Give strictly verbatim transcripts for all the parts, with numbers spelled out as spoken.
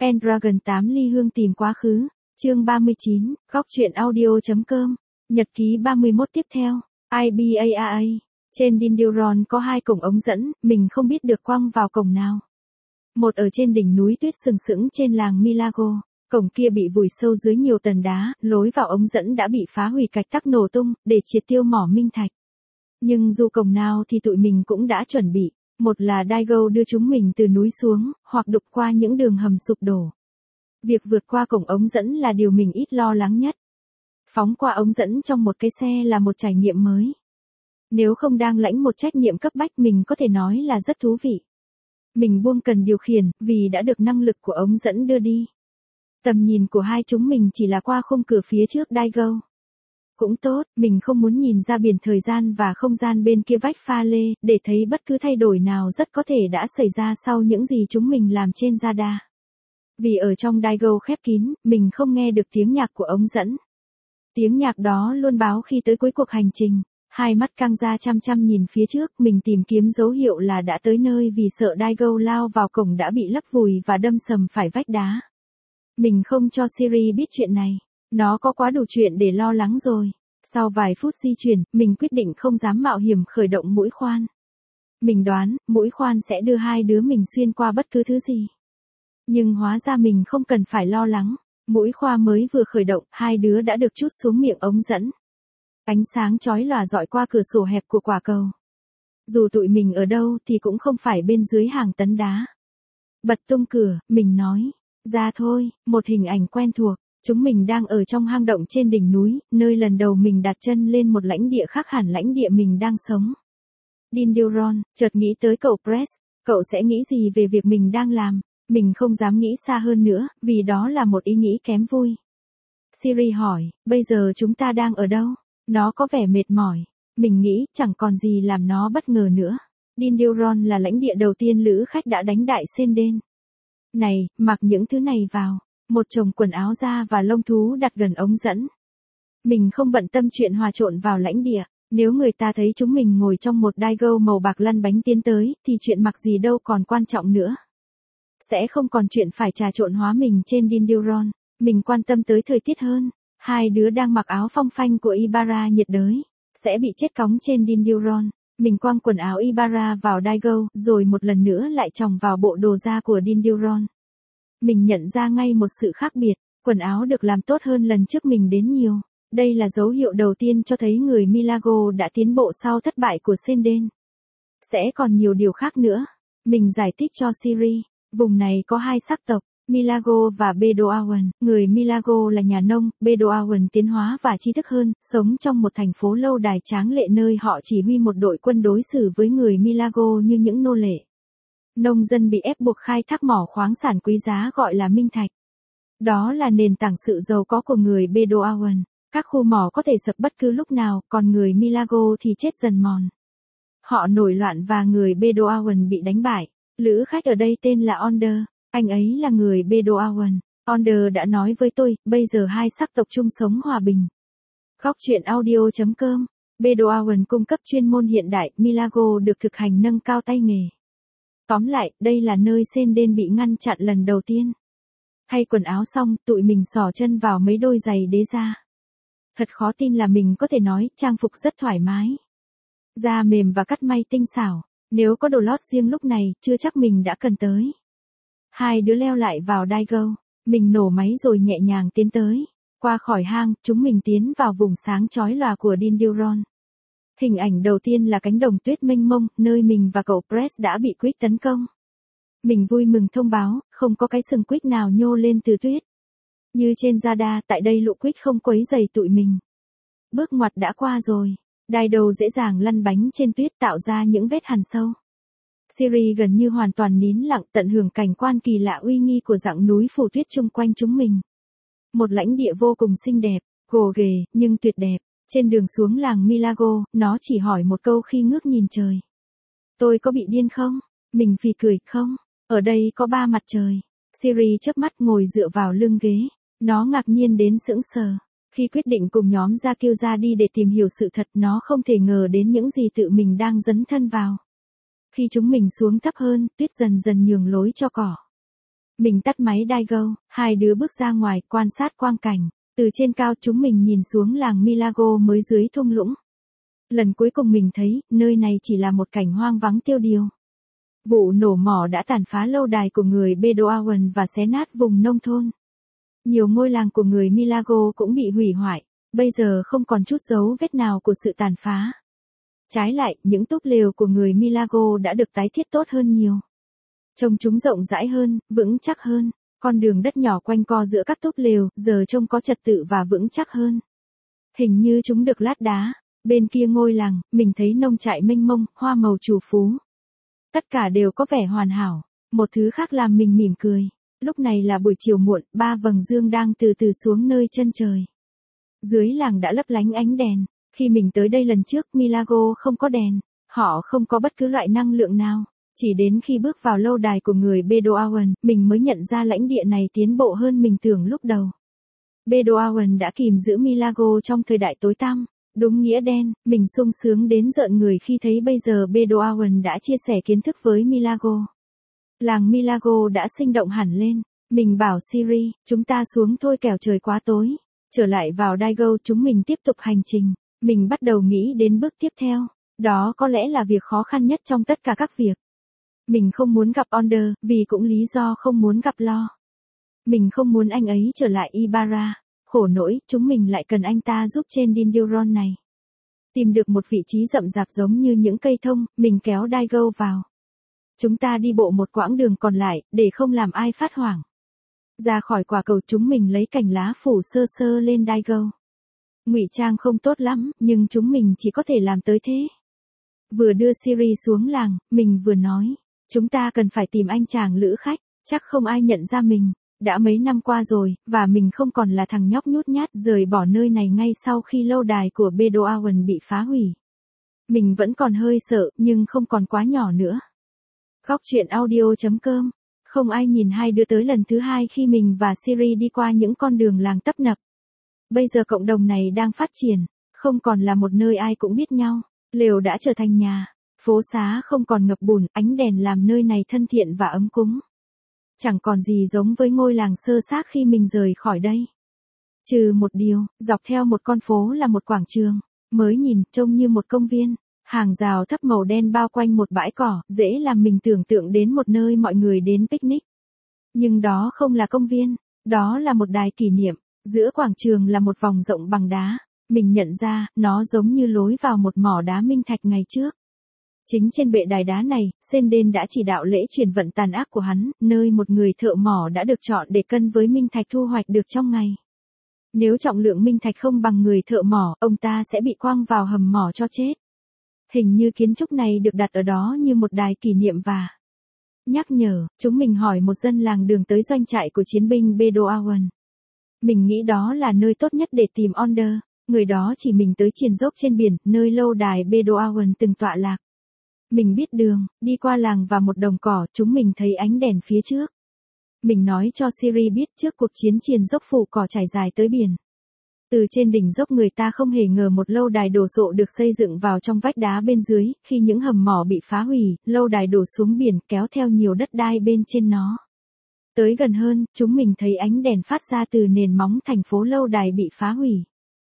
Pendragon tám ly hương tìm quá khứ, chương ba mươi chín, góc truyện audio.com, nhật ký ba mươi mốt tiếp theo, i bê a a. Trên Dindyron có hai cổng ống dẫn, mình không biết được quăng vào cổng nào. Một ở trên đỉnh núi tuyết sừng sững trên làng Milagro, cổng kia bị vùi sâu dưới nhiều tầng đá, lối vào ống dẫn đã bị phá hủy cạch tắc nổ tung, để triệt tiêu mỏ minh thạch. Nhưng dù cổng nào thì tụi mình cũng đã chuẩn bị. Một là Daigo đưa chúng mình từ núi xuống, hoặc đục qua những đường hầm sụp đổ. Việc vượt qua cổng ống dẫn là điều mình ít lo lắng nhất. Phóng qua ống dẫn trong một cái xe là một trải nghiệm mới. Nếu không đang lãnh một trách nhiệm cấp bách mình có thể nói là rất thú vị. Mình buông cần điều khiển, vì đã được năng lực của ống dẫn đưa đi. Tầm nhìn của hai chúng mình chỉ là qua khung cửa phía trước Daigo. Cũng tốt, mình không muốn nhìn ra biển thời gian và không gian bên kia vách pha lê, để thấy bất cứ thay đổi nào rất có thể đã xảy ra sau những gì chúng mình làm trên radar. Vì ở trong Daigo khép kín, mình không nghe được tiếng nhạc của ống dẫn. Tiếng nhạc đó luôn báo khi tới cuối cuộc hành trình. Hai mắt căng ra chăm chăm nhìn phía trước, mình tìm kiếm dấu hiệu là đã tới nơi vì sợ Daigo lao vào cổng đã bị lấp vùi và đâm sầm phải vách đá. Mình không cho Siri biết chuyện này. Nó có quá đủ chuyện để lo lắng rồi. Sau vài phút di chuyển, mình quyết định không dám mạo hiểm khởi động mũi khoan. Mình đoán, mũi khoan sẽ đưa hai đứa mình xuyên qua bất cứ thứ gì. Nhưng hóa ra mình không cần phải lo lắng. Mũi khoan mới vừa khởi động, hai đứa đã được trút xuống miệng ống dẫn. Ánh sáng chói lòa rọi qua cửa sổ hẹp của quả cầu. Dù tụi mình ở đâu thì cũng không phải bên dưới hàng tấn đá. Bật tung cửa, mình nói. Ra thôi, một hình ảnh quen thuộc. Chúng mình đang ở trong hang động trên đỉnh núi, nơi lần đầu mình đặt chân lên một lãnh địa khác hẳn lãnh địa mình đang sống. Dindyron, chợt nghĩ tới cậu Press, cậu sẽ nghĩ gì về việc mình đang làm? Mình không dám nghĩ xa hơn nữa, vì đó là một ý nghĩ kém vui. Siri hỏi, bây giờ chúng ta đang ở đâu? Nó có vẻ mệt mỏi. Mình nghĩ, chẳng còn gì làm nó bất ngờ nữa. Dindyron là lãnh địa đầu tiên lữ khách đã đánh đại Senden. Này, mặc những thứ này vào. Một chồng quần áo da và lông thú đặt gần ống dẫn. Mình không bận tâm chuyện hòa trộn vào lãnh địa. Nếu người ta thấy chúng mình ngồi trong một Daigo màu bạc lăn bánh tiến tới, thì chuyện mặc gì đâu còn quan trọng nữa. Sẽ không còn chuyện phải trà trộn hóa mình trên Dindyron. Mình quan tâm tới thời tiết hơn. Hai đứa đang mặc áo phong phanh của Ibara nhiệt đới. Sẽ bị chết cóng trên Dindyron. Mình quăng quần áo Ibara vào Daigo, rồi một lần nữa lại chồng vào bộ đồ da của Dindyron. Mình nhận ra ngay một sự khác biệt, quần áo được làm tốt hơn lần trước mình đến nhiều. Đây là dấu hiệu đầu tiên cho thấy người Milagro đã tiến bộ sau thất bại của Senden. Sẽ còn nhiều điều khác nữa. Mình giải thích cho Siri, vùng này có hai sắc tộc, Milagro và Bedouin. Người Milagro là nhà nông, Bedouin tiến hóa và tri thức hơn, sống trong một thành phố lâu đài tráng lệ nơi họ chỉ huy một đội quân đối xử với người Milagro như những nô lệ. Nông dân bị ép buộc khai thác mỏ khoáng sản quý giá gọi là minh thạch. Đó là nền tảng sự giàu có của người Bedouin. Các khu mỏ có thể sập bất cứ lúc nào, còn người Milagro thì chết dần mòn. Họ nổi loạn và người Bedouin bị đánh bại. Lữ khách ở đây tên là Onder, anh ấy là người Bedouin. Onder đã nói với tôi, bây giờ hai sắc tộc chung sống hòa bình. Góc truyện audio.com, Bedouin cung cấp chuyên môn hiện đại, Milagro được thực hành nâng cao tay nghề. Tóm lại, đây là nơi Senden bị ngăn chặn lần đầu tiên. Thay quần áo xong, tụi mình xỏ chân vào mấy đôi giày đế da. Thật khó tin là mình có thể nói, trang phục rất thoải mái. Da mềm và cắt may tinh xảo. Nếu có đồ lót riêng lúc này, chưa chắc mình đã cần tới. Hai đứa leo lại vào Daigo. Mình nổ máy rồi nhẹ nhàng tiến tới. Qua khỏi hang, chúng mình tiến vào vùng sáng chói lòa của Dindyron. Hình ảnh đầu tiên là cánh đồng tuyết mênh mông, nơi mình và cậu Press đã bị Quick tấn công. Mình vui mừng thông báo, không có cái sừng Quick nào nhô lên từ tuyết. Như trên radar, tại đây lũ Quick không quấy rầy tụi mình. Bước ngoặt đã qua rồi. Daido dễ dàng lăn bánh trên tuyết tạo ra những vết hằn sâu. Siri gần như hoàn toàn nín lặng tận hưởng cảnh quan kỳ lạ uy nghi của dặng núi phủ tuyết chung quanh chúng mình. Một lãnh địa vô cùng xinh đẹp, gồ ghề, nhưng tuyệt đẹp. Trên đường xuống làng Milagro, nó chỉ hỏi một câu khi ngước nhìn trời. Tôi có bị điên không? Mình phì cười, không. Ở đây có ba mặt trời. Siri chớp mắt ngồi dựa vào lưng ghế. Nó ngạc nhiên đến sững sờ. Khi quyết định cùng nhóm ra kêu ra đi để tìm hiểu sự thật, nó không thể ngờ đến những gì tự mình đang dấn thân vào. Khi chúng mình xuống thấp hơn, tuyết dần dần nhường lối cho cỏ. Mình tắt máy Daigo, hai đứa bước ra ngoài quan sát quang cảnh. Từ trên cao chúng mình nhìn xuống làng Milagro mới dưới thung lũng. Lần cuối cùng mình thấy, nơi này chỉ là một cảnh hoang vắng tiêu điều. Vụ nổ mỏ đã tàn phá lâu đài của người Bedouin và xé nát vùng nông thôn. Nhiều ngôi làng của người Milagro cũng bị hủy hoại, bây giờ không còn chút dấu vết nào của sự tàn phá. Trái lại, những túp lều của người Milagro đã được tái thiết tốt hơn nhiều. Trông chúng rộng rãi hơn, vững chắc hơn. Con đường đất nhỏ quanh co giữa các túp lều, giờ trông có trật tự và vững chắc hơn. Hình như chúng được lát đá. Bên kia ngôi làng, mình thấy nông trại mênh mông, hoa màu trù phú. Tất cả đều có vẻ hoàn hảo. Một thứ khác làm mình mỉm cười. Lúc này là buổi chiều muộn, ba vầng dương đang từ từ xuống nơi chân trời. Dưới làng đã lấp lánh ánh đèn. Khi mình tới đây lần trước, Milagro không có đèn. Họ không có bất cứ loại năng lượng nào. Chỉ đến khi bước vào lâu đài của người Bedouin, mình mới nhận ra lãnh địa này tiến bộ hơn mình tưởng lúc đầu. Bedouin đã kìm giữ Milagro trong thời đại tối tăm. Đúng nghĩa đen, mình sung sướng đến rợn người khi thấy bây giờ Bedouin đã chia sẻ kiến thức với Milagro. Làng Milagro đã sinh động hẳn lên. Mình bảo Siri, chúng ta xuống thôi kẻo trời quá tối. Trở lại vào Daigo chúng mình tiếp tục hành trình. Mình bắt đầu nghĩ đến bước tiếp theo. Đó có lẽ là việc khó khăn nhất trong tất cả các việc. Mình không muốn gặp Onder, vì cũng lý do không muốn gặp Lo. Mình không muốn anh ấy trở lại Ibarra. Khổ nỗi, chúng mình lại cần anh ta giúp trên Dinduron này. Tìm được một vị trí rậm rạp giống như những cây thông, mình kéo Daigo vào. Chúng ta đi bộ một quãng đường còn lại, để không làm ai phát hoảng. Ra khỏi quả cầu chúng mình lấy cành lá phủ sơ sơ lên Daigo. Ngụy trang không tốt lắm, nhưng chúng mình chỉ có thể làm tới thế. Vừa đưa Siri xuống làng, mình vừa nói. Chúng ta cần phải tìm anh chàng lữ khách, chắc không ai nhận ra mình. Đã mấy năm qua rồi, và mình không còn là thằng nhóc nhút nhát rời bỏ nơi này ngay sau khi lâu đài của Bedouin bị phá hủy. Mình vẫn còn hơi sợ, nhưng không còn quá nhỏ nữa. Góc truyện audio chấm com. Không ai nhìn hai đứa tới lần thứ hai khi mình và Siri đi qua những con đường làng tấp nập. Bây giờ cộng đồng này đang phát triển, không còn là một nơi ai cũng biết nhau. Lều đã trở thành nhà, phố xá không còn ngập bùn, ánh đèn làm nơi này thân thiện và ấm cúng. Chẳng còn gì giống với ngôi làng sơ xác khi mình rời khỏi đây. Trừ một điều, dọc theo một con phố là một quảng trường, mới nhìn trông như một công viên, hàng rào thấp màu đen bao quanh một bãi cỏ, dễ làm mình tưởng tượng đến một nơi mọi người đến picnic. Nhưng đó không là công viên, đó là một đài kỷ niệm, giữa quảng trường là một vòng rộng bằng đá, mình nhận ra, nó giống như lối vào một mỏ đá minh thạch ngày trước. Chính trên bệ đài đá này, Senden đã chỉ đạo lễ chuyển vận tàn ác của hắn, nơi một người thợ mỏ đã được chọn để cân với minh thạch thu hoạch được trong ngày. Nếu trọng lượng minh thạch không bằng người thợ mỏ, ông ta sẽ bị quăng vào hầm mỏ cho chết. Hình như kiến trúc này được đặt ở đó như một đài kỷ niệm và nhắc nhở. Chúng mình hỏi một dân làng đường tới doanh trại của chiến binh Bedouin. Mình nghĩ đó là nơi tốt nhất để tìm Onder. Người đó chỉ mình tới triền dốc trên biển, nơi lâu đài Bedouin từng tọa lạc. Mình biết đường, đi qua làng và một đồng cỏ, chúng mình thấy ánh đèn phía trước. Mình nói cho Siri biết trước cuộc chiến triền dốc phủ cỏ trải dài tới biển. Từ trên đỉnh dốc người ta không hề ngờ một lâu đài đổ sộ được xây dựng vào trong vách đá bên dưới, khi những hầm mỏ bị phá hủy, lâu đài đổ xuống biển kéo theo nhiều đất đai bên trên nó. Tới gần hơn, chúng mình thấy ánh đèn phát ra từ nền móng thành phố lâu đài bị phá hủy.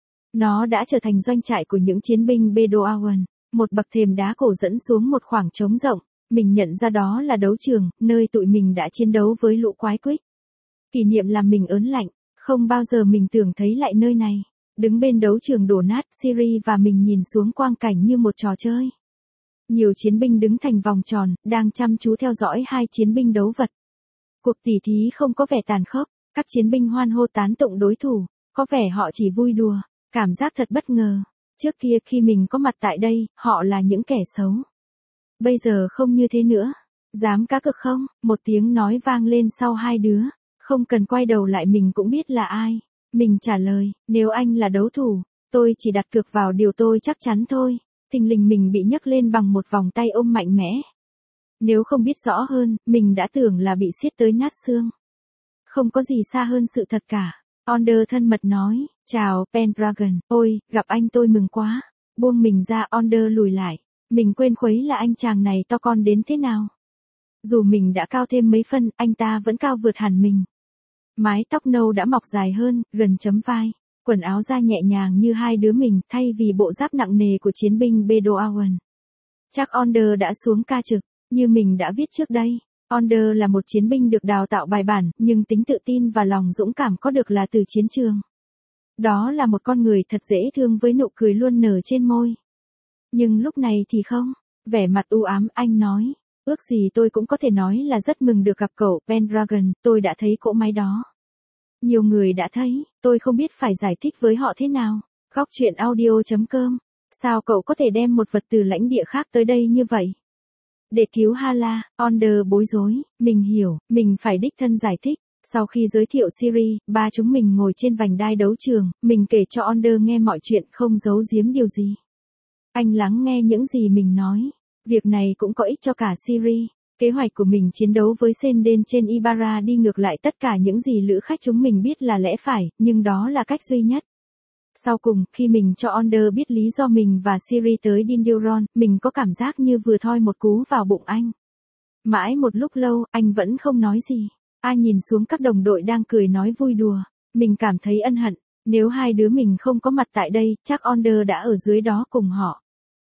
Nó đã trở thành doanh trại của những chiến binh Bedouin. Một bậc thềm đá cổ dẫn xuống một khoảng trống rộng, mình nhận ra đó là đấu trường, nơi tụi mình đã chiến đấu với lũ quái quýt. Kỷ niệm làm mình ớn lạnh, không bao giờ mình tưởng thấy lại nơi này. Đứng bên đấu trường đổ nát, Siri và mình nhìn xuống quang cảnh như một trò chơi. Nhiều chiến binh đứng thành vòng tròn, đang chăm chú theo dõi hai chiến binh đấu vật. Cuộc tỉ thí không có vẻ tàn khốc, các chiến binh hoan hô tán tụng đối thủ, có vẻ họ chỉ vui đùa, cảm giác thật bất ngờ. Trước kia khi mình có mặt tại đây, họ là những kẻ xấu. Bây giờ không như thế nữa. Dám cá cược không? Một tiếng nói vang lên sau hai đứa. Không cần quay đầu lại mình cũng biết là ai. Mình trả lời, nếu anh là đấu thủ, tôi chỉ đặt cược vào điều tôi chắc chắn thôi. Thình lình mình bị nhấc lên bằng một vòng tay ôm mạnh mẽ. Nếu không biết rõ hơn, mình đã tưởng là bị siết tới nát xương. Không có gì xa hơn sự thật cả. Onder thân mật nói, chào, Pendragon, ôi, gặp anh tôi mừng quá. Buông mình ra, Onder lùi lại. Mình quên khuấy là anh chàng này to con đến thế nào. Dù mình đã cao thêm mấy phân, anh ta vẫn cao vượt hẳn mình. Mái tóc nâu đã mọc dài hơn, gần chấm vai. Quần áo da nhẹ nhàng như hai đứa mình, thay vì bộ giáp nặng nề của chiến binh Bedouin. Chắc Onder đã xuống ca trực, như mình đã viết trước đây. Onder là một chiến binh được đào tạo bài bản, nhưng tính tự tin và lòng dũng cảm có được là từ chiến trường. Đó là một con người thật dễ thương với nụ cười luôn nở trên môi. Nhưng lúc này thì không, vẻ mặt u ám, anh nói. Ước gì tôi cũng có thể nói là rất mừng được gặp cậu, Pendragon, tôi đã thấy cỗ máy đó. Nhiều người đã thấy, tôi không biết phải giải thích với họ thế nào. Góc truyện audio chấm com. Sao cậu có thể đem một vật từ lãnh địa khác tới đây như vậy? Để cứu Hala, Onder bối rối, mình hiểu, mình phải đích thân giải thích. Sau khi giới thiệu Ciri, ba chúng mình ngồi trên vành đai đấu trường, mình kể cho Onder nghe mọi chuyện, không giấu giếm điều gì. Anh lắng nghe những gì mình nói. Việc này cũng có ích cho cả Ciri. Kế hoạch của mình chiến đấu với Senden trên Ibarra đi ngược lại tất cả những gì lữ khách chúng mình biết là lẽ phải, nhưng đó là cách duy nhất. Sau cùng, khi mình cho Onder biết lý do mình và Ciri tới Dinduron, mình có cảm giác như vừa thoi một cú vào bụng anh. Mãi một lúc lâu, anh vẫn không nói gì. A nhìn xuống các đồng đội đang cười nói vui đùa. Mình cảm thấy ân hận. Nếu hai đứa mình không có mặt tại đây, chắc Onder đã ở dưới đó cùng họ.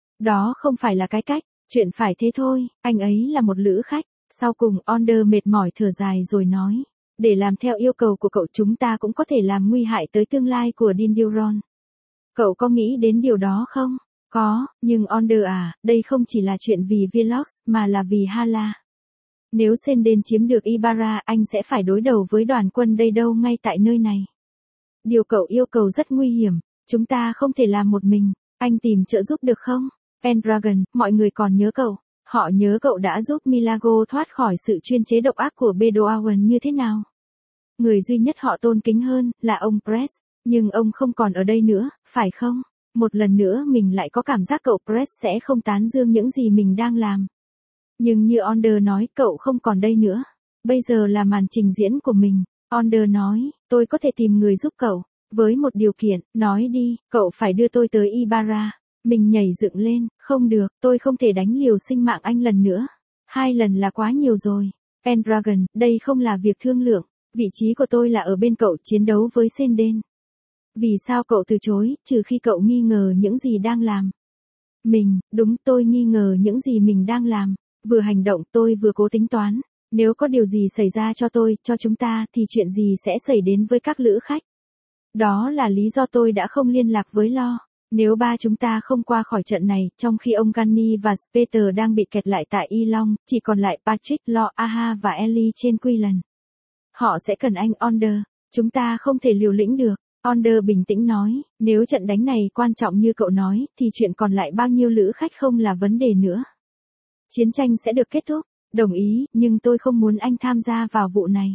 Đó không phải là cái cách. Chuyện phải thế thôi, anh ấy là một lữ khách. Sau cùng Onder mệt mỏi thở dài rồi nói. Để làm theo yêu cầu của cậu chúng ta cũng có thể làm nguy hại tới tương lai của Dinduron. Cậu có nghĩ đến điều đó không? Có, nhưng Onder à, đây không chỉ là chuyện vì Velox mà là vì Hala. Nếu Senden chiếm được Ibarra, anh sẽ phải đối đầu với đoàn quân đây đâu ngay tại nơi này. Điều cậu yêu cầu rất nguy hiểm, chúng ta không thể làm một mình, anh tìm trợ giúp được không? Pendragon, mọi người còn nhớ cậu. Họ nhớ cậu đã giúp Milagro thoát khỏi sự chuyên chế độc ác của Bedouin như thế nào. Người duy nhất họ tôn kính hơn là ông Press, nhưng ông không còn ở đây nữa, phải không? Một lần nữa mình lại có cảm giác cậu Press sẽ không tán dương những gì mình đang làm. Nhưng như Onder nói, cậu không còn đây nữa. Bây giờ là màn trình diễn của mình. Onder nói, tôi có thể tìm người giúp cậu, với một điều kiện, nói đi, cậu phải đưa tôi tới Ibarra. Mình nhảy dựng lên, không được, tôi không thể đánh liều sinh mạng anh lần nữa. Hai lần là quá nhiều rồi. Pendragon, đây không là việc thương lượng. Vị trí của tôi là ở bên cậu chiến đấu với Senden. Vì sao cậu từ chối, trừ khi cậu nghi ngờ những gì đang làm? Mình, đúng tôi nghi ngờ những gì mình đang làm. Vừa hành động tôi vừa cố tính toán. Nếu có điều gì xảy ra cho tôi, cho chúng ta, thì chuyện gì sẽ xảy đến với các lữ khách? Đó là lý do tôi đã không liên lạc với Lo. Nếu ba chúng ta không qua khỏi trận này, trong khi ông Gunny và Speter đang bị kẹt lại tại Y Long, chỉ còn lại Patrick, Lo, Aha và Ellie trên Quillen. Họ sẽ cần anh Onder. Chúng ta không thể liều lĩnh được. Onder bình tĩnh nói, nếu trận đánh này quan trọng như cậu nói, thì chuyện còn lại bao nhiêu lữ khách không là vấn đề nữa. Chiến tranh sẽ được kết thúc. Đồng ý, nhưng tôi không muốn anh tham gia vào vụ này.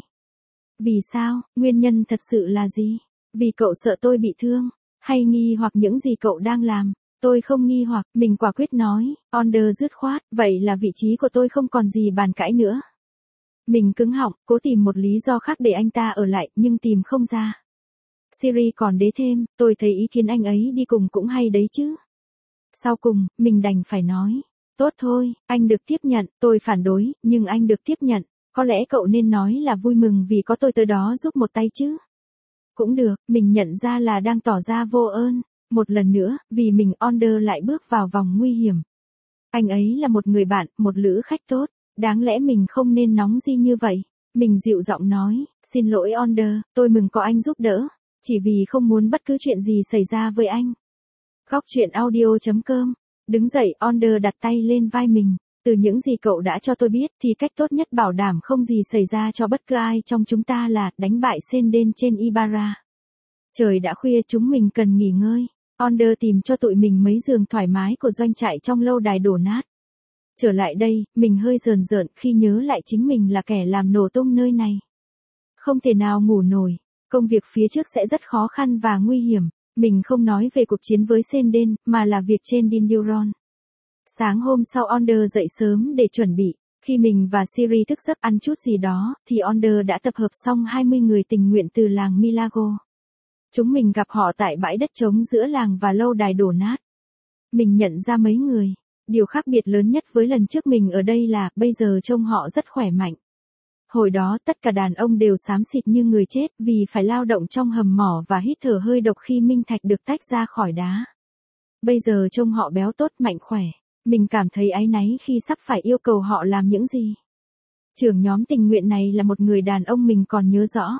Vì sao? Nguyên nhân thật sự là gì? Vì cậu sợ tôi bị thương. Hay nghi hoặc những gì cậu đang làm? Tôi không nghi hoặc, mình quả quyết nói. Onder dứt khoát, vậy là vị trí của tôi không còn gì bàn cãi nữa. Mình cứng họng, cố tìm một lý do khác để anh ta ở lại, nhưng tìm không ra. Ciri còn đế thêm, tôi thấy ý kiến anh ấy đi cùng cũng hay đấy chứ. Sau cùng, mình đành phải nói. Tốt thôi, anh được tiếp nhận, tôi phản đối, nhưng anh được tiếp nhận. Có lẽ cậu nên nói là vui mừng vì có tôi tới đó giúp một tay chứ. Cũng được, mình nhận ra là đang tỏ ra vô ơn. Một lần nữa, vì mình Onder lại bước vào vòng nguy hiểm. Anh ấy là một người bạn, một lữ khách tốt. Đáng lẽ mình không nên nóng gì như vậy. Mình dịu giọng nói, xin lỗi Onder, tôi mừng có anh giúp đỡ. Chỉ vì không muốn bất cứ chuyện gì xảy ra với anh. Góc truyện audio chấm com. Đứng dậy, Onder đặt tay lên vai mình. Từ những gì cậu đã cho tôi biết thì cách tốt nhất bảo đảm không gì xảy ra cho bất cứ ai trong chúng ta là đánh bại Senden trên Ibarra. Trời đã khuya, chúng mình cần nghỉ ngơi. Onder tìm cho tụi mình mấy giường thoải mái của doanh trại trong lâu đài đổ nát. Trở lại đây, mình hơi rờn rợn khi nhớ lại chính mình là kẻ làm nổ tung nơi này. Không thể nào ngủ nổi. Công việc phía trước sẽ rất khó khăn và nguy hiểm. Mình không nói về cuộc chiến với Senden, mà là việc trên Dinduron. Sáng hôm sau Onder dậy sớm để chuẩn bị. Khi mình và Ciri thức giấc ăn chút gì đó, thì Onder đã tập hợp xong hai mươi người tình nguyện từ làng Milagro. Chúng mình gặp họ tại bãi đất trống giữa làng và lâu đài đổ nát. Mình nhận ra mấy người. Điều khác biệt lớn nhất với lần trước mình ở đây là, bây giờ trông họ rất khỏe mạnh. Hồi đó tất cả đàn ông đều xám xịt như người chết vì phải lao động trong hầm mỏ và hít thở hơi độc khi minh thạch được tách ra khỏi đá. Bây giờ trông họ béo tốt mạnh khỏe. Mình cảm thấy áy náy khi sắp phải yêu cầu họ làm những gì. Trưởng nhóm tình nguyện này là một người đàn ông mình còn nhớ rõ.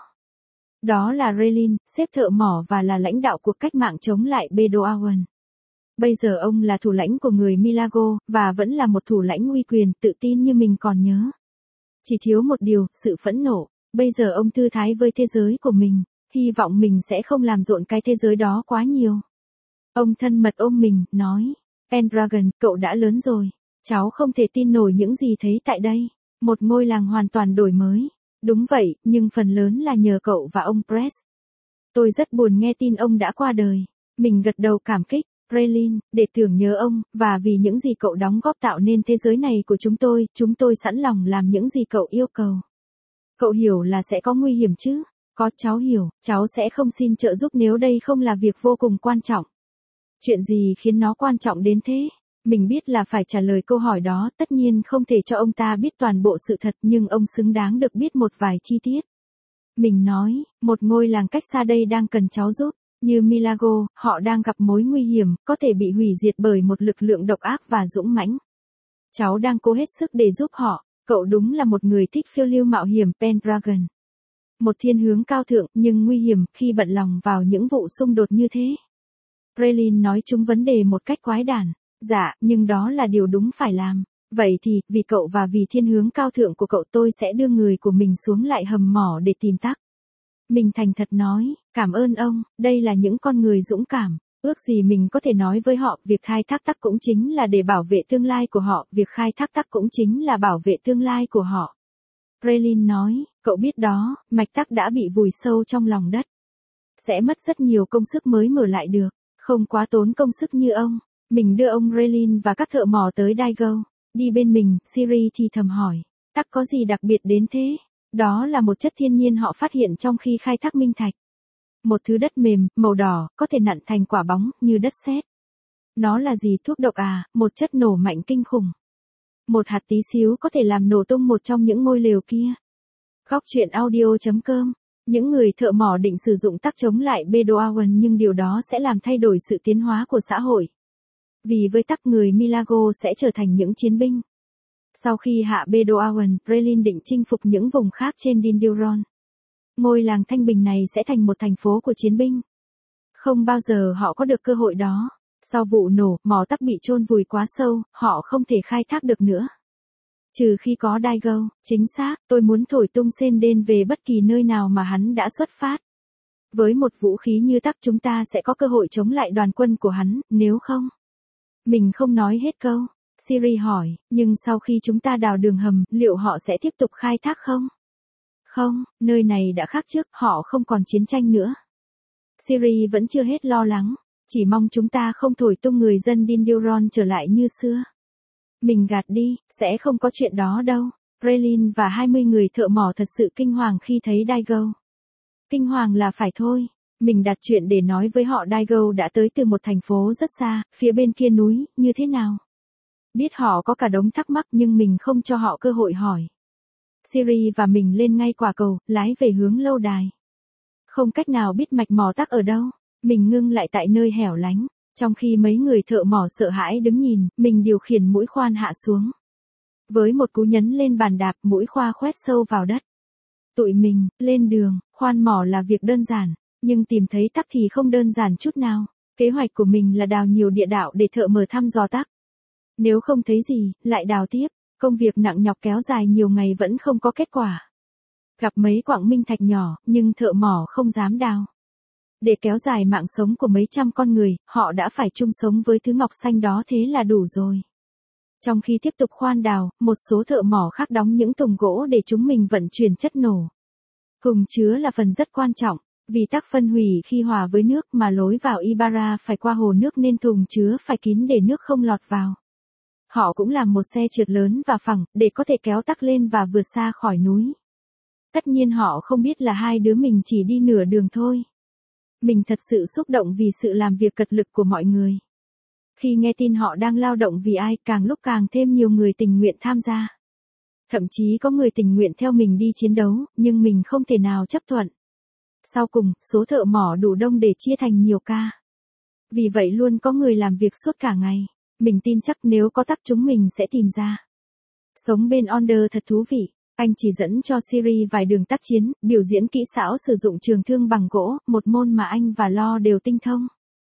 Đó là Raylin, sếp thợ mỏ và là lãnh đạo cuộc cách mạng chống lại Bedouin. Bây giờ ông là thủ lãnh của người Milagro, và vẫn là một thủ lãnh uy quyền, tự tin như mình còn nhớ. Chỉ thiếu một điều, sự phẫn nộ. Bây giờ ông thư thái với thế giới của mình, hy vọng mình sẽ không làm rộn cái thế giới đó quá nhiều. Ông thân mật ôm mình, nói, Pendragon, cậu đã lớn rồi. Cháu không thể tin nổi những gì thấy tại đây. Một ngôi làng hoàn toàn đổi mới. Đúng vậy, nhưng phần lớn là nhờ cậu và ông Press. Tôi rất buồn nghe tin ông đã qua đời. Mình gật đầu cảm kích. Raylin, để tưởng nhớ ông, và vì những gì cậu đóng góp tạo nên thế giới này của chúng tôi, chúng tôi sẵn lòng làm những gì cậu yêu cầu. Cậu hiểu là sẽ có nguy hiểm chứ? Có, cháu hiểu, cháu sẽ không xin trợ giúp nếu đây không là việc vô cùng quan trọng. Chuyện gì khiến nó quan trọng đến thế? Mình biết là phải trả lời câu hỏi đó, tất nhiên không thể cho ông ta biết toàn bộ sự thật, nhưng ông xứng đáng được biết một vài chi tiết. Mình nói, một ngôi làng cách xa đây đang cần cháu giúp. Như Milagro, họ đang gặp mối nguy hiểm, có thể bị hủy diệt bởi một lực lượng độc ác và dũng mãnh. Cháu đang cố hết sức để giúp họ. Cậu đúng là một người thích phiêu lưu mạo hiểm, Pendragon. Một thiên hướng cao thượng, nhưng nguy hiểm khi bận lòng vào những vụ xung đột như thế. Raylin nói chúng vấn đề một cách quái đản. Dạ, nhưng đó là điều đúng phải làm. Vậy thì, vì cậu và vì thiên hướng cao thượng của cậu, tôi sẽ đưa người của mình xuống lại hầm mỏ để tìm tắc. Mình thành thật nói, cảm ơn ông, đây là những con người dũng cảm. Ước gì mình có thể nói với họ, việc khai thác tắc cũng chính là để bảo vệ tương lai của họ, việc khai thác tắc cũng chính là bảo vệ tương lai của họ. Raylin nói, cậu biết đó, mạch tắc đã bị vùi sâu trong lòng đất. Sẽ mất rất nhiều công sức mới mở lại được, không quá tốn công sức như ông. Mình đưa ông Raylin và các thợ mỏ tới Daigo. Đi bên mình, Siri thì thầm hỏi, tắc có gì đặc biệt đến thế? Đó là một chất thiên nhiên họ phát hiện trong khi khai thác minh thạch. Một thứ đất mềm, màu đỏ, có thể nặn thành quả bóng, như đất sét. Nó là gì, thuốc độc à, một chất nổ mạnh kinh khủng. Một hạt tí xíu có thể làm nổ tung một trong những ngôi lều kia. Góc truyện audio chấm com. Những người thợ mỏ định sử dụng tắc chống lại Bedouin, nhưng điều đó sẽ làm thay đổi sự tiến hóa của xã hội. Vì với tắc, người Milagro sẽ trở thành những chiến binh. Sau khi hạ Bedouin, Raylin định chinh phục những vùng khác trên Dinduron. Ngôi làng thanh bình này sẽ thành một thành phố của chiến binh. Không bao giờ họ có được cơ hội đó. Sau vụ nổ, mỏ tắc bị chôn vùi quá sâu, họ không thể khai thác được nữa. Trừ khi có Daigo, chính xác, tôi muốn thổi tung sen đen về bất kỳ nơi nào mà hắn đã xuất phát. Với một vũ khí như tắc, chúng ta sẽ có cơ hội chống lại đoàn quân của hắn, nếu không. Mình không nói hết câu. Siri hỏi, nhưng sau khi chúng ta đào đường hầm, liệu họ sẽ tiếp tục khai thác không? Không, nơi này đã khác trước, họ không còn chiến tranh nữa. Siri vẫn chưa hết lo lắng, chỉ mong chúng ta không thổi tung người dân Dinduron trở lại như xưa. Mình gạt đi, sẽ không có chuyện đó đâu. Raylin và hai mươi người thợ mỏ thật sự kinh hoàng khi thấy Daigo. Kinh hoàng là phải thôi. Mình đặt chuyện để nói với họ Daigo đã tới từ một thành phố rất xa, phía bên kia núi, như thế nào. Biết họ có cả đống thắc mắc nhưng mình không cho họ cơ hội hỏi. Siri và mình lên ngay quả cầu, lái về hướng lâu đài. Không cách nào biết mạch mỏ tắc ở đâu. Mình ngưng lại tại nơi hẻo lánh. Trong khi mấy người thợ mỏ sợ hãi đứng nhìn, mình điều khiển mũi khoan hạ xuống. Với một cú nhấn lên bàn đạp, mũi khoa khoét sâu vào đất. Tụi mình, lên đường, khoan mỏ là việc đơn giản, nhưng tìm thấy tắc thì không đơn giản chút nào. Kế hoạch của mình là đào nhiều địa đạo để thợ mỏ thăm dò tắc. Nếu không thấy gì, lại đào tiếp. Công việc nặng nhọc kéo dài nhiều ngày vẫn không có kết quả. Gặp mấy quặng minh thạch nhỏ, nhưng thợ mỏ không dám đào. Để kéo dài mạng sống của mấy trăm con người, họ đã phải chung sống với thứ ngọc xanh đó, thế là đủ rồi. Trong khi tiếp tục khoan đào, một số thợ mỏ khác đóng những thùng gỗ để chúng mình vận chuyển chất nổ. Thùng chứa là phần rất quan trọng, vì tắc phân hủy khi hòa với nước mà lối vào Ibarra phải qua hồ nước nên thùng chứa phải kín để nước không lọt vào. Họ cũng làm một xe trượt lớn và phẳng, để có thể kéo tắc lên và vượt xa khỏi núi. Tất nhiên họ không biết là hai đứa mình chỉ đi nửa đường thôi. Mình thật sự xúc động vì sự làm việc cật lực của mọi người. Khi nghe tin họ đang lao động vì ai, càng lúc càng thêm nhiều người tình nguyện tham gia. Thậm chí có người tình nguyện theo mình đi chiến đấu, nhưng mình không thể nào chấp thuận. Sau cùng, số thợ mỏ đủ đông để chia thành nhiều ca. Vì vậy luôn có người làm việc suốt cả ngày. Mình tin chắc nếu có tắc chúng mình sẽ tìm ra. Sống bên Onder thật thú vị. Anh chỉ dẫn cho Siri vài đường tác chiến, biểu diễn kỹ xảo sử dụng trường thương bằng gỗ, một môn mà anh và Lo đều tinh thông.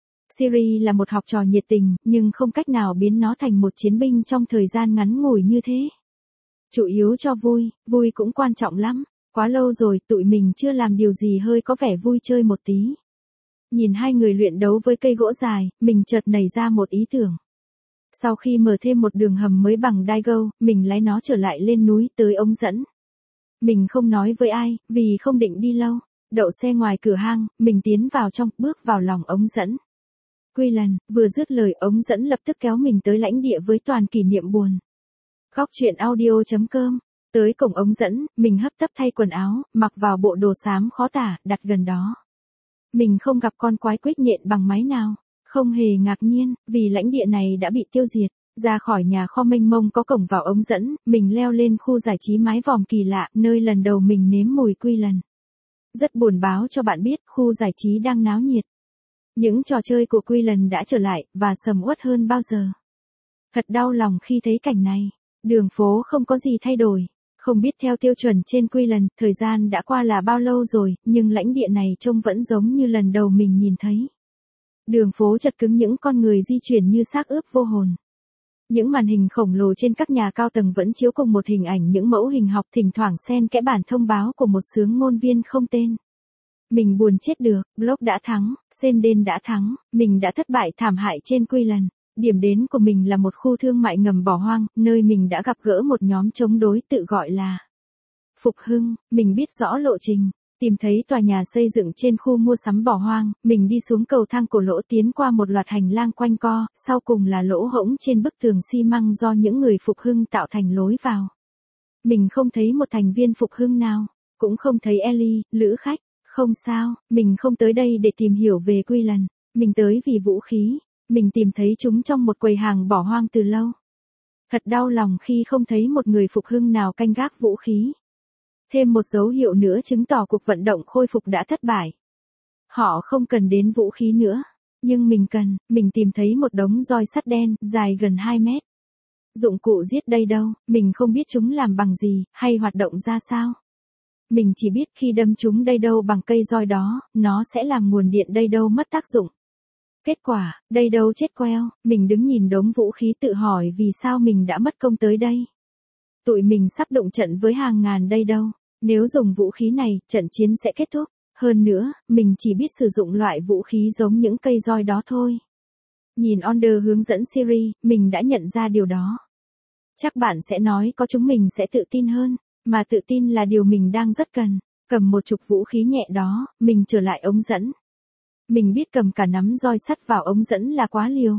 Siri là một học trò nhiệt tình, nhưng không cách nào biến nó thành một chiến binh trong thời gian ngắn ngủi như thế. Chủ yếu cho vui, vui cũng quan trọng lắm. Quá lâu rồi tụi mình chưa làm điều gì hơi có vẻ vui chơi một tí. Nhìn hai người luyện đấu với cây gỗ dài, mình chợt nảy ra một ý tưởng. Sau khi mở thêm một đường hầm mới bằng Daigo, mình lái nó trở lại lên núi tới ống dẫn. Mình không nói với ai, vì không định đi lâu. Đậu xe ngoài cửa hang, mình tiến vào trong, bước vào lòng ống dẫn. Quy lần, vừa dứt lời ống dẫn lập tức kéo mình tới lãnh địa với toàn kỷ niệm buồn. Góc truyện audio chấm com. Tới cổng ống dẫn, mình hấp tấp thay quần áo, mặc vào bộ đồ xám khó tả, đặt gần đó. Mình không gặp con quái quýt nhện bằng máy nào. Không hề ngạc nhiên, vì lãnh địa này đã bị tiêu diệt. Ra khỏi nhà kho mênh mông có cổng vào ống dẫn, mình leo lên khu giải trí mái vòm kỳ lạ, nơi lần đầu mình nếm mùi Quy lần. Rất buồn báo cho bạn biết, khu giải trí đang náo nhiệt. Những trò chơi của Quy lần đã trở lại, và sầm uất hơn bao giờ. Thật đau lòng khi thấy cảnh này. Đường phố không có gì thay đổi. Không biết theo tiêu chuẩn trên Quy lần, thời gian đã qua là bao lâu rồi, nhưng lãnh địa này trông vẫn giống như lần đầu mình nhìn thấy. Đường phố chật cứng, những con người di chuyển như xác ướp vô hồn. Những màn hình khổng lồ trên các nhà cao tầng vẫn chiếu cùng một hình ảnh, những mẫu hình học thỉnh thoảng xen kẽ bản thông báo của một xướng ngôn viên không tên. Mình buồn chết được, Block đã thắng, Senden đã thắng, mình đã thất bại thảm hại trên Quy lần. Điểm đến của mình là một khu thương mại ngầm bỏ hoang, nơi mình đã gặp gỡ một nhóm chống đối tự gọi là Phục Hưng. Mình biết rõ lộ trình. Tìm thấy tòa nhà xây dựng trên khu mua sắm bỏ hoang, mình đi xuống cầu thang cổ lỗ tiến qua một loạt hành lang quanh co, sau cùng là lỗ hổng trên bức tường xi măng do những người Phục Hưng tạo thành lối vào. Mình không thấy một thành viên Phục Hưng nào, cũng không thấy Ellie, lữ khách. Không sao, mình không tới đây để tìm hiểu về Quy lần, mình tới vì vũ khí. Mình tìm thấy chúng trong một quầy hàng bỏ hoang từ lâu. Thật đau lòng khi không thấy một người Phục Hưng nào canh gác vũ khí. Thêm một dấu hiệu nữa chứng tỏ cuộc vận động khôi phục đã thất bại. Họ không cần đến vũ khí nữa. Nhưng mình cần, mình tìm thấy một đống roi sắt đen, dài gần hai mét. Dụng cụ giết đây đâu, mình không biết chúng làm bằng gì, hay hoạt động ra sao. Mình chỉ biết khi đâm chúng đây đâu bằng cây roi đó, nó sẽ làm nguồn điện đây đâu mất tác dụng. Kết quả, đây đâu chết queo, mình đứng nhìn đống vũ khí tự hỏi vì sao mình đã mất công tới đây. Tụi mình sắp đụng trận với hàng ngàn đây đâu, nếu dùng vũ khí này, trận chiến sẽ kết thúc. Hơn nữa, mình chỉ biết sử dụng loại vũ khí giống những cây roi đó thôi. Nhìn Onder hướng dẫn Siri, mình đã nhận ra điều đó. Chắc bạn sẽ nói có chúng mình sẽ tự tin hơn, mà tự tin là điều mình đang rất cần. Cầm một chục vũ khí nhẹ đó, mình trở lại ống dẫn. Mình biết cầm cả nắm roi sắt vào ống dẫn là quá liều.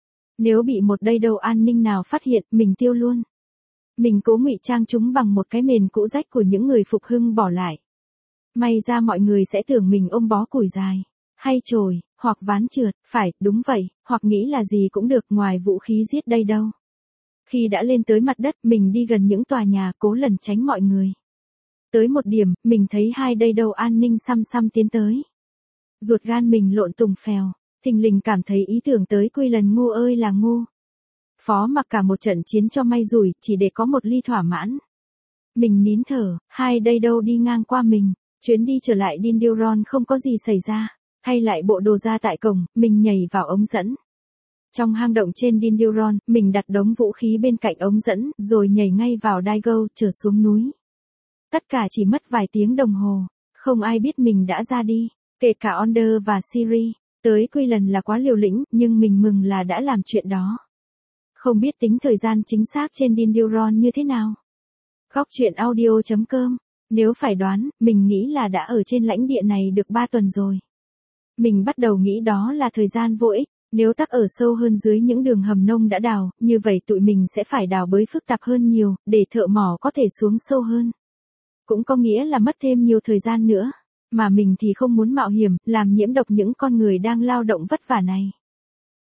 Nếu bị một đây đâu an ninh nào phát hiện, mình tiêu luôn. Mình cố ngụy trang chúng bằng một cái mền cũ rách của những người Phục Hưng bỏ lại. May ra mọi người sẽ tưởng mình ôm bó củi dài, hay chổi, hoặc ván trượt, phải, đúng vậy, hoặc nghĩ là gì cũng được ngoài vũ khí giết đây đâu. Khi đã lên tới mặt đất, mình đi gần những tòa nhà cố lẩn tránh mọi người. Tới một điểm, mình thấy hai đây đâu an ninh xăm xăm tiến tới. Ruột gan mình lộn tùng phèo, thình lình cảm thấy ý tưởng tới Quy lần ngu ơi là ngu. Phó mặc cả một trận chiến cho may rủi, chỉ để có một ly thỏa mãn. Mình nín thở, hai đây đâu đi ngang qua mình, chuyến đi trở lại Dinduron không có gì xảy ra, thay lại bộ đồ ra tại cổng, mình nhảy vào ống dẫn. Trong hang động trên Dinduron, mình đặt đống vũ khí bên cạnh ống dẫn, rồi nhảy ngay vào Daigo, trở xuống núi. Tất cả chỉ mất vài tiếng đồng hồ, không ai biết mình đã ra đi, kể cả Onder và Siri. Tới Quy lần là quá liều lĩnh, nhưng mình mừng là đã làm chuyện đó. Không biết tính thời gian chính xác trên Dinduron như thế nào. Góc truyện audio chấm com. Nếu phải đoán, mình nghĩ là đã ở trên lãnh địa này được ba tuần rồi. Mình bắt đầu nghĩ đó là thời gian vô ích. Nếu tắc ở sâu hơn dưới những đường hầm nông đã đào, như vậy tụi mình sẽ phải đào bới phức tạp hơn nhiều, để thợ mỏ có thể xuống sâu hơn. Cũng có nghĩa là mất thêm nhiều thời gian nữa. Mà mình thì không muốn mạo hiểm, làm nhiễm độc những con người đang lao động vất vả này.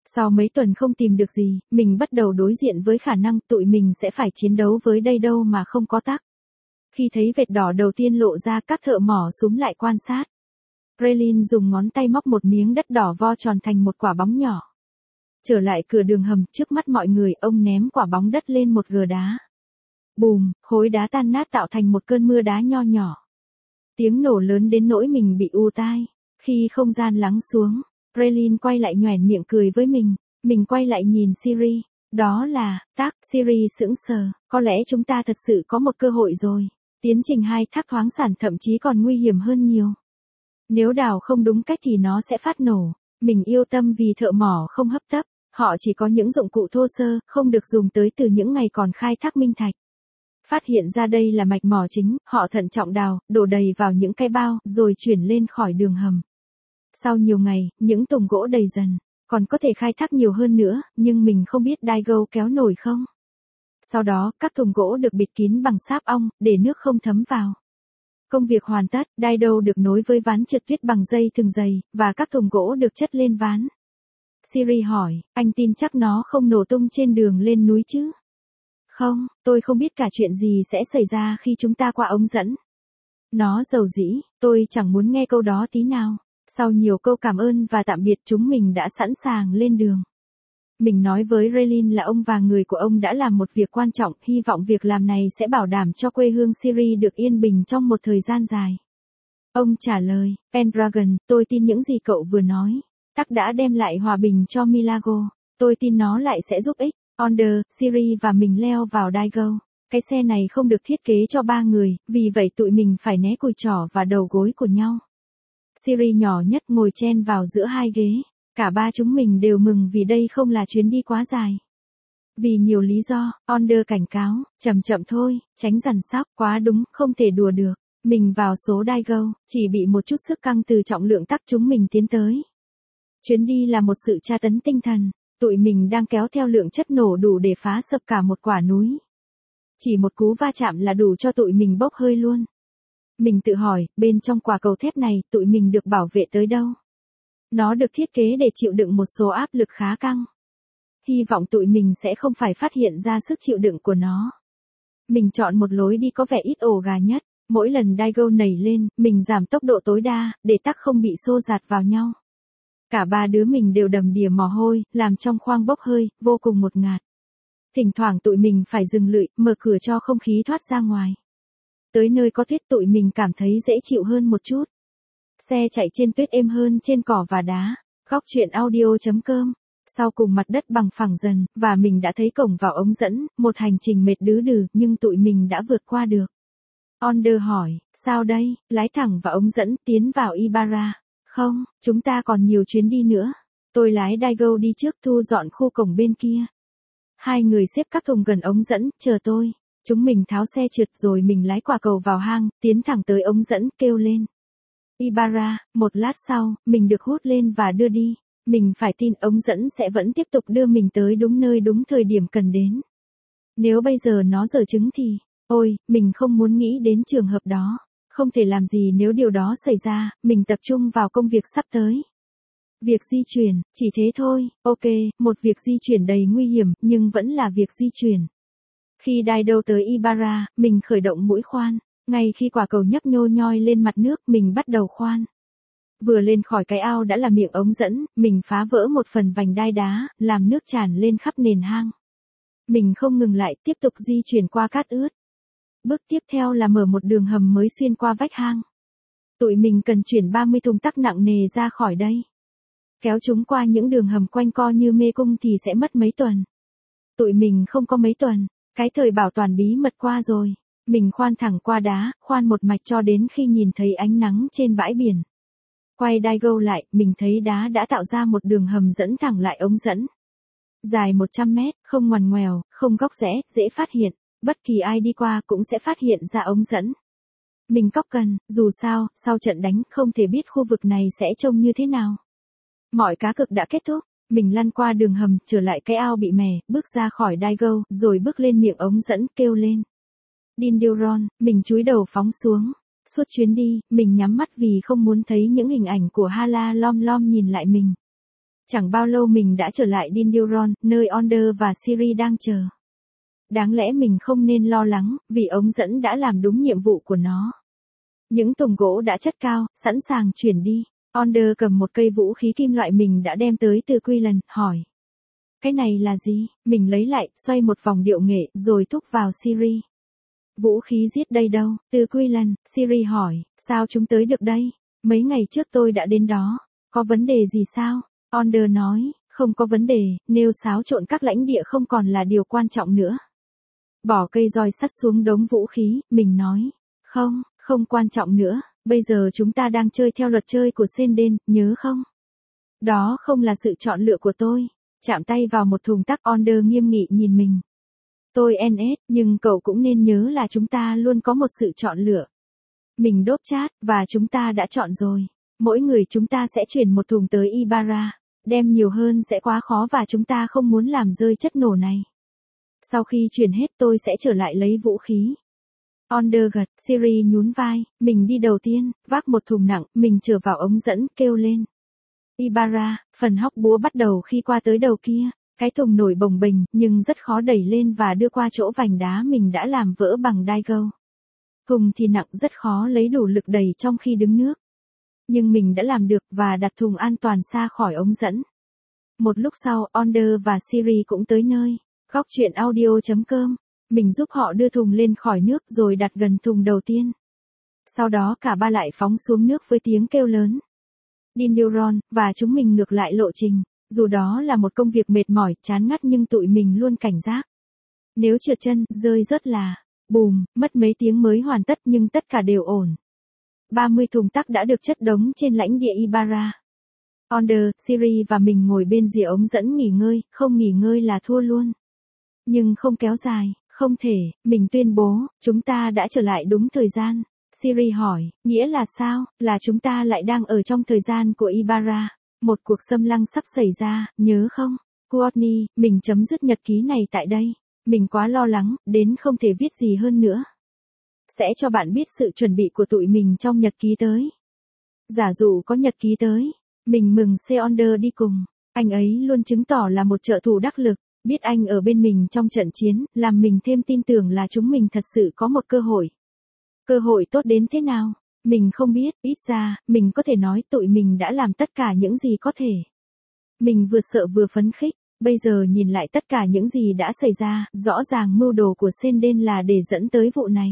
Sau mấy tuần không tìm được gì, mình bắt đầu đối diện với khả năng tụi mình sẽ phải chiến đấu với đây đâu mà không có tắc. Khi thấy vệt đỏ đầu tiên lộ ra, các thợ mỏ súm lại quan sát. Raylene dùng ngón tay móc một miếng đất đỏ vo tròn thành một quả bóng nhỏ. Trở lại cửa đường hầm, trước mắt mọi người, ông ném quả bóng đất lên một gờ đá. Bùm, khối đá tan nát tạo thành một cơn mưa đá nho nhỏ. Tiếng nổ lớn đến nỗi mình bị ù tai. Khi không gian lắng xuống, Raylene quay lại nhoẻn miệng cười với mình. Mình quay lại nhìn Siri. Đó là, tác, Siri sững sờ, có lẽ chúng ta thật sự có một cơ hội rồi. Tiến trình khai thác khoáng sản thậm chí còn nguy hiểm hơn nhiều. Nếu đào không đúng cách thì nó sẽ phát nổ. Mình yêu tâm vì thợ mỏ không hấp tấp. Họ chỉ có những dụng cụ thô sơ, không được dùng tới từ những ngày còn khai thác minh thạch. Phát hiện ra đây là mạch mỏ chính, họ thận trọng đào, đổ đầy vào những cái bao, rồi chuyển lên khỏi đường hầm. Sau nhiều ngày, những tùng gỗ đầy dần. Còn có thể khai thác nhiều hơn nữa, nhưng mình không biết Daigo kéo nổi không. Sau đó, các thùng gỗ được bịt kín bằng sáp ong, để nước không thấm vào. Công việc hoàn tất, Daido được nối với ván trượt tuyết bằng dây thừng dày, và các thùng gỗ được chất lên ván. Siri hỏi, anh tin chắc nó không nổ tung trên đường lên núi chứ? Không, tôi không biết cả chuyện gì sẽ xảy ra khi chúng ta qua ống dẫn. Nó dầu dĩ, tôi chẳng muốn nghe câu đó tí nào. Sau nhiều câu cảm ơn và tạm biệt, chúng mình đã sẵn sàng lên đường. Mình nói với Raylene là ông và người của ông đã làm một việc quan trọng, hy vọng việc làm này sẽ bảo đảm cho quê hương Siri được yên bình trong một thời gian dài. Ông trả lời, Pendragon, tôi tin những gì cậu vừa nói. Tắc đã đem lại hòa bình cho Milago. Tôi tin nó lại sẽ giúp ích. Onder, Siri và mình leo vào Daigo. Cái xe này không được thiết kế cho ba người, vì vậy tụi mình phải né cùi chỏ và đầu gối của nhau. Siri nhỏ nhất ngồi chen vào giữa hai ghế. Cả ba chúng mình đều mừng vì đây không là chuyến đi quá dài. Vì nhiều lý do, Onder cảnh cáo, chậm chậm thôi, tránh dằn sóc, quá đúng, không thể đùa được. Mình vào số Daigo, chỉ bị một chút sức căng từ trọng lượng tắc chúng mình tiến tới. Chuyến đi là một sự tra tấn tinh thần, tụi mình đang kéo theo lượng chất nổ đủ để phá sập cả một quả núi. Chỉ một cú va chạm là đủ cho tụi mình bốc hơi luôn. Mình tự hỏi, bên trong quả cầu thép này, tụi mình được bảo vệ tới đâu? Nó được thiết kế để chịu đựng một số áp lực khá căng. Hy vọng tụi mình sẽ không phải phát hiện ra sức chịu đựng của nó. Mình chọn một lối đi có vẻ ít ổ gà nhất. Mỗi lần Daigo nảy lên, mình giảm tốc độ tối đa, để tắc không bị xô dạt vào nhau. Cả ba đứa mình đều đầm đìa mồ hôi, làm trong khoang bốc hơi, vô cùng ngột ngạt. Thỉnh thoảng tụi mình phải dừng lụi, mở cửa cho không khí thoát ra ngoài. Tới nơi có tuyết tụi mình cảm thấy dễ chịu hơn một chút. Xe chạy trên tuyết êm hơn trên cỏ và đá. Góc truyện audio chấm com. Sau cùng mặt đất bằng phẳng dần, và mình đã thấy cổng vào ống dẫn, một hành trình mệt đứ đừ, nhưng tụi mình đã vượt qua được. Onder hỏi, sao đây, lái thẳng vào ống dẫn, tiến vào Ibarra. Không, chúng ta còn nhiều chuyến đi nữa. Tôi lái Daigo đi trước, thu dọn khu cổng bên kia. Hai người xếp các thùng gần ống dẫn, chờ tôi. Chúng mình tháo xe trượt rồi mình lái quả cầu vào hang, tiến thẳng tới ống dẫn, kêu lên. Ibarra, một lát sau, mình được hút lên và đưa đi. Mình phải tin ống dẫn sẽ vẫn tiếp tục đưa mình tới đúng nơi đúng thời điểm cần đến. Nếu bây giờ nó dở trứng thì, ôi, mình không muốn nghĩ đến trường hợp đó. Không thể làm gì nếu điều đó xảy ra, mình tập trung vào công việc sắp tới. Việc di chuyển, chỉ thế thôi, ok, một việc di chuyển đầy nguy hiểm, nhưng vẫn là việc di chuyển. Khi Daido tới Ibarra, mình khởi động mũi khoan. Ngay khi quả cầu nhấp nhô nhoi lên mặt nước, mình bắt đầu khoan. Vừa lên khỏi cái ao đã là miệng ống dẫn, mình phá vỡ một phần vành đai đá, làm nước tràn lên khắp nền hang. Mình không ngừng lại, tiếp tục di chuyển qua cát ướt. Bước tiếp theo là mở một đường hầm mới xuyên qua vách hang. Tụi mình cần chuyển ba mươi thùng tắc nặng nề ra khỏi đây. Kéo chúng qua những đường hầm quanh co như mê cung thì sẽ mất mấy tuần. Tụi mình không có mấy tuần, cái thời bảo toàn bí mật qua rồi. Mình khoan thẳng qua đá, khoan một mạch cho đến khi nhìn thấy ánh nắng trên bãi biển. Quay Daigo lại, mình thấy đá đã tạo ra một đường hầm dẫn thẳng lại ống dẫn. Dài một trăm mét, không ngoằn ngoèo, không góc rẽ, dễ phát hiện. Bất kỳ ai đi qua cũng sẽ phát hiện ra ống dẫn. Mình cóc cần, dù sao, sau trận đánh không thể biết khu vực này sẽ trông như thế nào. Mọi cá cược đã kết thúc, mình lăn qua đường hầm, trở lại cái ao bị mẻ, bước ra khỏi Daigo, rồi bước lên miệng ống dẫn, kêu lên. Dindyron, mình chúi đầu phóng xuống. Suốt chuyến đi, mình nhắm mắt vì không muốn thấy những hình ảnh của Hala Lom Lom nhìn lại mình. Chẳng bao lâu mình đã trở lại Dindyron, nơi Onder và Siri đang chờ. Đáng lẽ mình không nên lo lắng, vì ống dẫn đã làm đúng nhiệm vụ của nó. Những thùng gỗ đã chất cao, sẵn sàng chuyển đi. Onder cầm một cây vũ khí kim loại mình đã đem tới từ Quillen, hỏi. Cái này là gì? Mình lấy lại, xoay một vòng điệu nghệ, rồi thúc vào Siri. Vũ khí giết đây đâu? Từ Quillen, Siri hỏi, sao chúng tới được đây? Mấy ngày trước tôi đã đến đó. Có vấn đề gì sao? Onder nói, không có vấn đề, nếu xáo trộn các lãnh địa không còn là điều quan trọng nữa. Bỏ cây roi sắt xuống đống vũ khí, mình nói. Không, không quan trọng nữa, bây giờ chúng ta đang chơi theo luật chơi của Senden, nhớ không? Đó không là sự chọn lựa của tôi. Chạm tay vào một thùng tắc, Onder nghiêm nghị nhìn mình. Tôi en ét, nhưng cậu cũng nên nhớ là chúng ta luôn có một sự chọn lựa. Mình đốt chát, và chúng ta đã chọn rồi. Mỗi người chúng ta sẽ chuyển một thùng tới Ibarra. Đem nhiều hơn sẽ quá khó và chúng ta không muốn làm rơi chất nổ này. Sau khi chuyển hết tôi sẽ trở lại lấy vũ khí. Onder gật, Siri nhún vai, mình đi đầu tiên, vác một thùng nặng, mình trở vào ống dẫn, kêu lên. Ibarra, phần hóc búa bắt đầu khi qua tới đầu kia. Cái thùng nổi bồng bềnh, nhưng rất khó đẩy lên và đưa qua chỗ vành đá mình đã làm vỡ bằng đai gâu. Thùng thì nặng, rất khó lấy đủ lực đẩy trong khi đứng nước. Nhưng mình đã làm được và đặt thùng an toàn xa khỏi ống dẫn. Một lúc sau, Onder và Siri cũng tới nơi. Góc chuyện audio chấm com. Mình giúp họ đưa thùng lên khỏi nước rồi đặt gần thùng đầu tiên. Sau đó cả ba lại phóng xuống nước với tiếng kêu lớn. Dindyron, và chúng mình ngược lại lộ trình. Dù đó là một công việc mệt mỏi, chán ngắt nhưng tụi mình luôn cảnh giác. Nếu trượt chân, rơi rớt là, bùm, mất mấy tiếng mới hoàn tất nhưng tất cả đều ổn. ba mươi thùng tắc đã được chất đống trên lãnh địa Ibarra. Onder, Siri và mình ngồi bên rìa ống dẫn nghỉ ngơi, không nghỉ ngơi là thua luôn. Nhưng không kéo dài, không thể, mình tuyên bố, chúng ta đã trở lại đúng thời gian. Siri hỏi, nghĩa là sao, là chúng ta lại đang ở trong thời gian của Ibarra. Một cuộc xâm lăng sắp xảy ra, nhớ không? Courtney, mình chấm dứt nhật ký này tại đây. Mình quá lo lắng, đến không thể viết gì hơn nữa. Sẽ cho bạn biết sự chuẩn bị của tụi mình trong nhật ký tới. Giả dụ có nhật ký tới, mình mừng Onder đi cùng. Anh ấy luôn chứng tỏ là một trợ thủ đắc lực. Biết anh ở bên mình trong trận chiến, làm mình thêm tin tưởng là chúng mình thật sự có một cơ hội. Cơ hội tốt đến thế nào? Mình không biết, ít ra, mình có thể nói tụi mình đã làm tất cả những gì có thể. Mình vừa sợ vừa phấn khích, bây giờ nhìn lại tất cả những gì đã xảy ra, rõ ràng mưu đồ của Senden là để dẫn tới vụ này.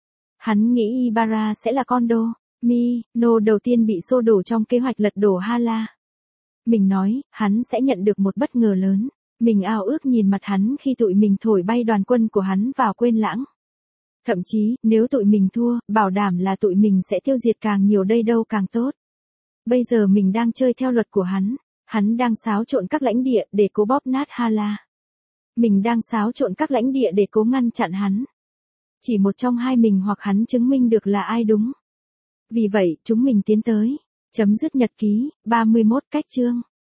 Hắn nghĩ Ibarra sẽ là con đô, mi, nô đầu tiên bị xô đổ trong kế hoạch lật đổ Hala. Mình nói, hắn sẽ nhận được một bất ngờ lớn. Mình ao ước nhìn mặt hắn khi tụi mình thổi bay đoàn quân của hắn vào quên lãng. Thậm chí, nếu tụi mình thua, bảo đảm là tụi mình sẽ tiêu diệt càng nhiều đây đâu càng tốt. Bây giờ mình đang chơi theo luật của hắn. Hắn đang xáo trộn các lãnh địa để cố bóp nát Hala. Mình đang xáo trộn các lãnh địa để cố ngăn chặn hắn. Chỉ một trong hai mình hoặc hắn chứng minh được là ai đúng. Vì vậy, chúng mình tiến tới. Chấm dứt nhật ký, ba mươi mốt cách chương.